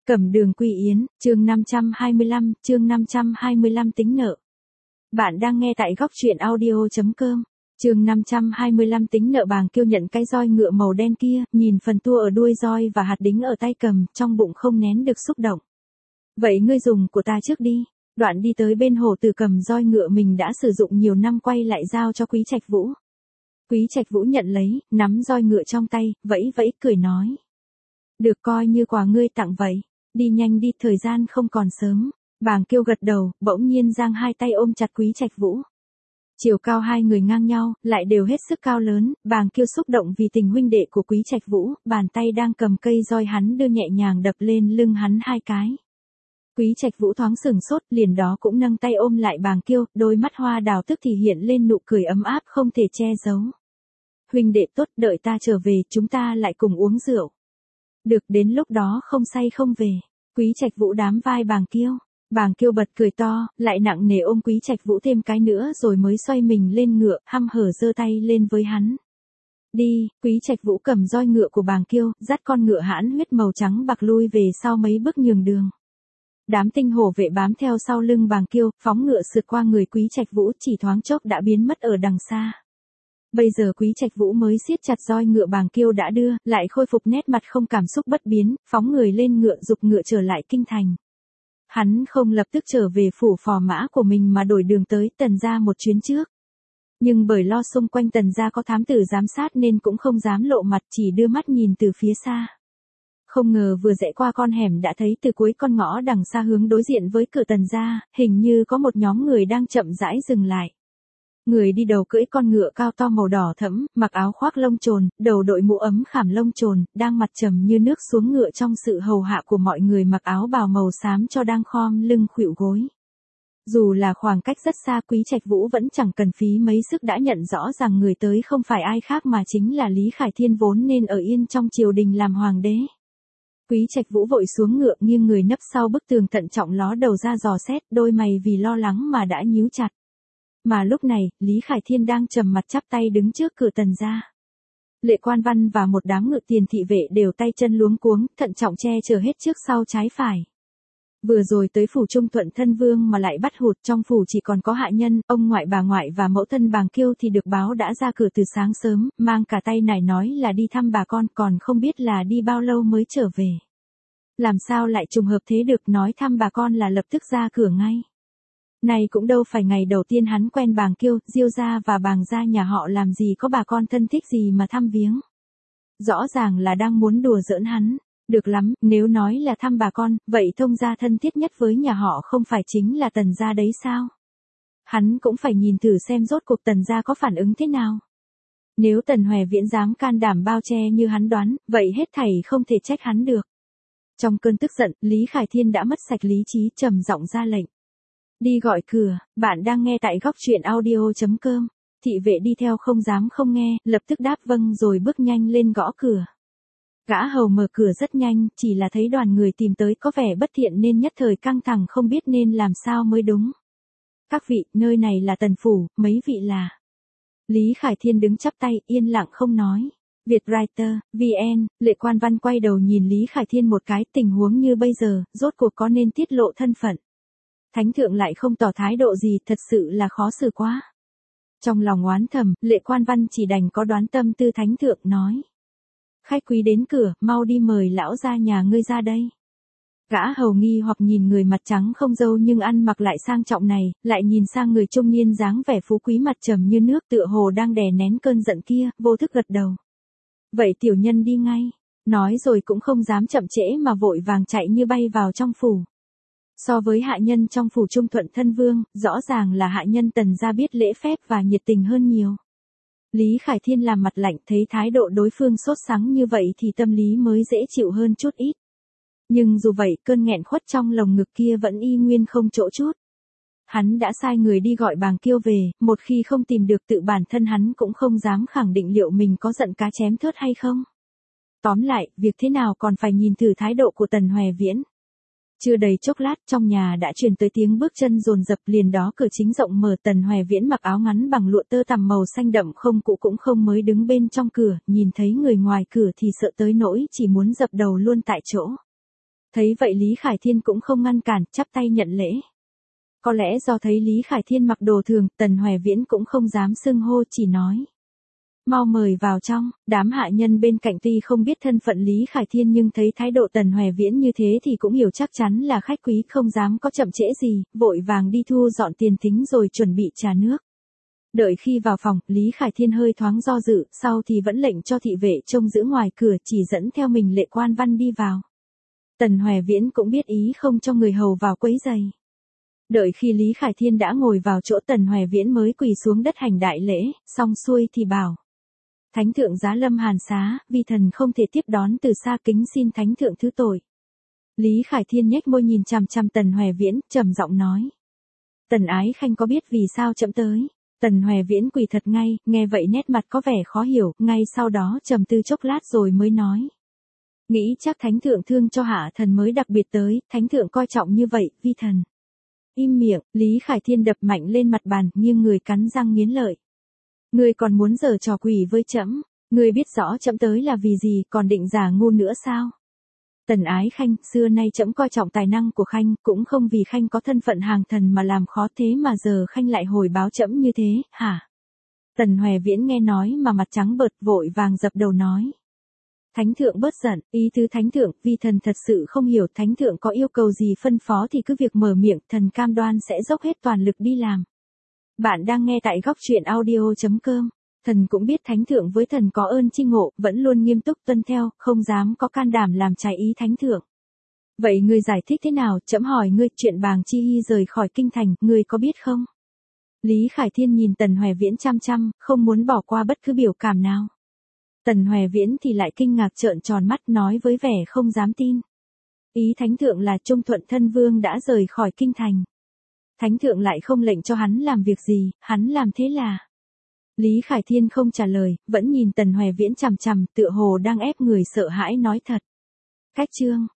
Cẩm Đường Quy Yến, chương 525 tính nợ. Bạn đang nghe tại góc truyện audio.com. Chương 525 tính nợ. Bàng Kiêu nhận cái roi ngựa màu đen kia, nhìn phần tua ở đuôi roi và hạt đính ở tay cầm, trong bụng không nén được xúc động. Vậy ngươi dùng của ta trước đi. Đoạn đi tới bên Hồ Tử cầm roi ngựa mình đã sử dụng nhiều năm quay lại giao cho Quý Trạch Vũ. Quý Trạch Vũ nhận lấy, nắm roi ngựa trong tay, vẫy vẫy cười nói. Được, coi như quà ngươi tặng vậy. Đi nhanh đi, thời gian không còn sớm. Bàng Kiêu gật đầu, bỗng nhiên giang hai tay ôm chặt Quý Trạch Vũ. Chiều cao hai người ngang nhau, lại đều hết sức cao lớn. Bàng Kiêu xúc động vì tình huynh đệ của Quý Trạch Vũ, bàn tay đang cầm cây roi hắn đưa nhẹ nhàng đập lên lưng hắn hai cái. Quý Trạch Vũ thoáng sừng sốt, liền đó cũng nâng tay ôm lại Bàng Kiêu, đôi mắt hoa đào tức thì hiện lên nụ cười ấm áp không thể che giấu. Huynh đệ tốt, đợi ta trở về, chúng ta lại cùng uống rượu. Được, đến lúc đó không say không về. Quý Trạch Vũ đám vai Bàng Kiêu. Bàng Kiêu bật cười to, lại nặng nề ôm Quý Trạch Vũ thêm cái nữa rồi mới xoay mình lên ngựa, hăm hở giơ tay lên với hắn. Đi. Quý Trạch Vũ cầm roi ngựa của Bàng Kiêu, dắt con ngựa hãn huyết màu trắng bạc lui về sau mấy bước nhường đường. Đám tinh hổ vệ bám theo sau lưng Bàng Kiêu, phóng ngựa sượt qua người Quý Trạch Vũ, chỉ thoáng chốc đã biến mất ở đằng xa. Bây giờ Quý Trạch Vũ mới siết chặt roi ngựa Bàng Kiêu đã đưa, lại khôi phục nét mặt không cảm xúc bất biến, phóng người lên ngựa giục ngựa trở lại kinh thành. Hắn không lập tức trở về phủ phò mã của mình mà đổi đường tới Tần gia một chuyến trước. Nhưng bởi lo xung quanh Tần gia có thám tử giám sát nên cũng không dám lộ mặt, chỉ đưa mắt nhìn từ phía xa. Không ngờ vừa rẽ qua con hẻm đã thấy từ cuối con ngõ đằng xa hướng đối diện với cửa Tần gia, hình như có một nhóm người đang chậm rãi dừng lại. Người đi đầu cưỡi con ngựa cao to màu đỏ thẫm, mặc áo khoác lông trồn, đầu đội mũ ấm khảm lông trồn, đang mặt trầm như nước xuống ngựa trong sự hầu hạ của mọi người mặc áo bào màu xám cho đang khom lưng khuỵu gối. Dù là khoảng cách rất xa, Quý Trạch Vũ vẫn chẳng cần phí mấy sức đã nhận rõ rằng người tới không phải ai khác mà chính là Lý Khải Thiên vốn nên ở yên trong triều đình làm hoàng đế. Quý Trạch Vũ vội xuống ngựa nghiêng người nấp sau bức tường thận trọng ló đầu ra dò xét, đôi mày vì lo lắng mà đã nhíu chặt. Mà lúc này, Lý Khải Thiên đang trầm mặt chắp tay đứng trước cửa Tần gia. Lệ Quan Văn và một đám ngự tiền thị vệ đều tay chân luống cuống, thận trọng che chở hết trước sau trái phải. Vừa rồi tới phủ Trung Thuận thân vương mà lại bắt hụt, trong phủ chỉ còn có hạ nhân, ông ngoại bà ngoại và mẫu thân Bàng Kiêu thì được báo đã ra cửa từ sáng sớm, mang cả tay nải nói là đi thăm bà con, còn không biết là đi bao lâu mới trở về. Làm sao lại trùng hợp thế được, nói thăm bà con là lập tức ra cửa ngay. Này cũng đâu phải ngày đầu tiên hắn quen Bàng Kiêu, Diêu gia và Bàng gia nhà họ làm gì có bà con thân thích gì mà thăm viếng. Rõ ràng là đang muốn đùa giỡn hắn. Được lắm, nếu nói là thăm bà con, vậy Thông gia thân thiết nhất với nhà họ không phải chính là Tần gia đấy sao? Hắn cũng phải nhìn thử xem rốt cuộc Tần gia có phản ứng thế nào. Nếu Tần Hoè Viễn dám can đảm bao che như hắn đoán, vậy hết thảy không thể trách hắn được. Trong cơn tức giận, Lý Khải Thiên đã mất sạch lý trí, trầm giọng ra lệnh. Đi gọi cửa. Bạn đang nghe tại góc truyện audio.com. Thị vệ đi theo không dám không nghe, lập tức đáp vâng rồi bước nhanh lên gõ cửa. Gã hầu mở cửa rất nhanh, chỉ là thấy đoàn người tìm tới có vẻ bất thiện nên nhất thời căng thẳng không biết nên làm sao mới đúng. Các vị, nơi này là Tần phủ, mấy vị là. Lý Khải Thiên đứng chắp tay, yên lặng không nói. Vietwriter, VN, Lệ Quan Văn quay đầu nhìn Lý Khải Thiên một cái, tình huống như bây giờ, rốt cuộc có nên tiết lộ thân phận. Thánh thượng lại không tỏ thái độ gì, thật sự là khó xử quá. Trong lòng oán thầm, Lệ Quan Văn chỉ đành có đoán tâm tư thánh thượng, nói. Khách quý đến cửa, mau đi mời lão gia nhà ngươi ra đây. Gã hầu nghi hoặc nhìn người mặt trắng không râu nhưng ăn mặc lại sang trọng này, lại nhìn sang người trung niên dáng vẻ phú quý mặt trầm như nước tựa hồ đang đè nén cơn giận kia, vô thức gật đầu. Vậy tiểu nhân đi ngay. Nói rồi cũng không dám chậm trễ mà vội vàng chạy như bay vào trong phủ. So với hạ nhân trong phủ Trung Thuận thân vương, rõ ràng là hạ nhân Tần gia biết lễ phép và nhiệt tình hơn nhiều. Lý Khải Thiên làm mặt lạnh, thấy thái độ đối phương sốt sắng như vậy thì tâm lý mới dễ chịu hơn chút ít. Nhưng dù vậy, cơn nghẹn khuất trong lồng ngực kia vẫn y nguyên không chỗ chút. Hắn đã sai người đi gọi Bàng Kiêu về, một khi không tìm được tự bản thân hắn cũng không dám khẳng định liệu mình có giận cá chém thớt hay không. Tóm lại, việc thế nào còn phải nhìn thử thái độ của Tần Hoè Viễn. Chưa đầy chốc lát, trong nhà đã truyền tới tiếng bước chân dồn dập, liền đó cửa chính rộng mở, Tần Hoè Viễn mặc áo ngắn bằng lụa tơ tằm màu xanh đậm không cũ cũng không mới đứng bên trong cửa, nhìn thấy người ngoài cửa thì sợ tới nỗi chỉ muốn dập đầu luôn tại chỗ. Thấy vậy Lý Khải Thiên cũng không ngăn cản, chắp tay nhận lễ. Có lẽ do thấy Lý Khải Thiên mặc đồ thường, Tần Hoè Viễn cũng không dám xưng hô, chỉ nói. Mau mời vào trong. Đám hạ nhân bên cạnh tuy không biết thân phận Lý Khải Thiên nhưng thấy thái độ Tần Hoè Viễn như thế thì cũng hiểu chắc chắn là khách quý, không dám có chậm trễ gì, vội vàng đi thu dọn tiền thính rồi chuẩn bị trà nước. Đợi khi vào phòng, Lý Khải Thiên hơi thoáng do dự, sau thì vẫn lệnh cho thị vệ trông giữ ngoài cửa, chỉ dẫn theo mình Lệ Quan Văn đi vào. Tần Hoè Viễn cũng biết ý không cho người hầu vào quấy rầy. Đợi khi Lý Khải Thiên đã ngồi vào chỗ, Tần Hoè Viễn mới quỳ xuống đất hành đại lễ, xong xuôi thì bảo. Thánh thượng giá lâm hàn xá, vi thần không thể tiếp đón từ xa, kính xin thánh thượng thứ tội. Lý Khải Thiên nhếch môi nhìn chằm chằm Tần Hoè Viễn, trầm giọng nói. Tần Ái Khanh có biết vì sao chậm tới? Tần Hoè Viễn quỳ thật ngay, nghe vậy nét mặt có vẻ khó hiểu, ngay sau đó trầm tư chốc lát rồi mới nói. Nghĩ chắc thánh thượng thương cho hạ thần mới đặc biệt tới, thánh thượng coi trọng như vậy, vi thần. Im miệng, Lý Khải Thiên đập mạnh lên mặt bàn, nghiêng người cắn răng nghiến lợi. Ngươi còn muốn giở trò quỷ với trẫm? Ngươi biết rõ trẫm tới là vì gì, còn định giả ngu nữa sao? Tần Ái Khanh, xưa nay trẫm coi trọng tài năng của Khanh, cũng không vì Khanh có thân phận hàng thần mà làm khó, thế mà giờ Khanh lại hồi báo trẫm như thế, hả? Tần Hoè Viễn nghe nói mà mặt trắng bợt, vội vàng dập đầu nói. Thánh thượng bớt giận, ý tứ thánh thượng, vi thần thật sự không hiểu, thánh thượng có yêu cầu gì phân phó thì cứ việc mở miệng, thần cam đoan sẽ dốc hết toàn lực đi làm. Bạn đang nghe tại góc truyện audio.com. Thần cũng biết thánh thượng với thần có ơn chi ngộ, vẫn luôn nghiêm túc tuân theo, không dám có can đảm làm trái ý thánh thượng. Vậy ngươi giải thích thế nào, trẫm hỏi ngươi, chuyện Bàng Chi Hy rời khỏi kinh thành, ngươi có biết không? Lý Khải Thiên nhìn Tần Hoè Viễn chăm chăm, không muốn bỏ qua bất cứ biểu cảm nào. Tần Hoè Viễn thì lại kinh ngạc trợn tròn mắt, nói với vẻ không dám tin. Ý thánh thượng là Trung Thuận Thân Vương đã rời khỏi kinh thành. Thánh thượng lại không lệnh cho hắn làm việc gì, hắn làm thế là. Lý Khải Thiên không trả lời, vẫn nhìn Tần Hoè Viễn chằm chằm, tựa hồ đang ép người sợ hãi nói thật. Cách chương